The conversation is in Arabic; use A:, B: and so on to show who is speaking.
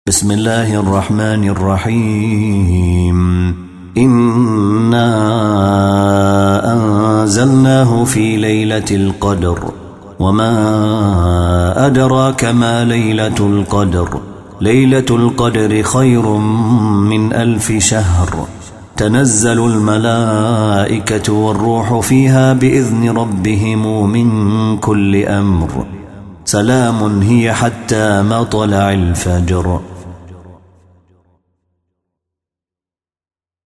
A: بسم الله الرحمن الرحيم. إنا أنزلناه في ليلة القدر وما أدراك ما ليلة القدر. ليلة القدر خير من 1000 شهر. تنزل الملائكة والروح فيها بإذن ربهم من كل أمر. سلام هي حتى مطلع الفجر.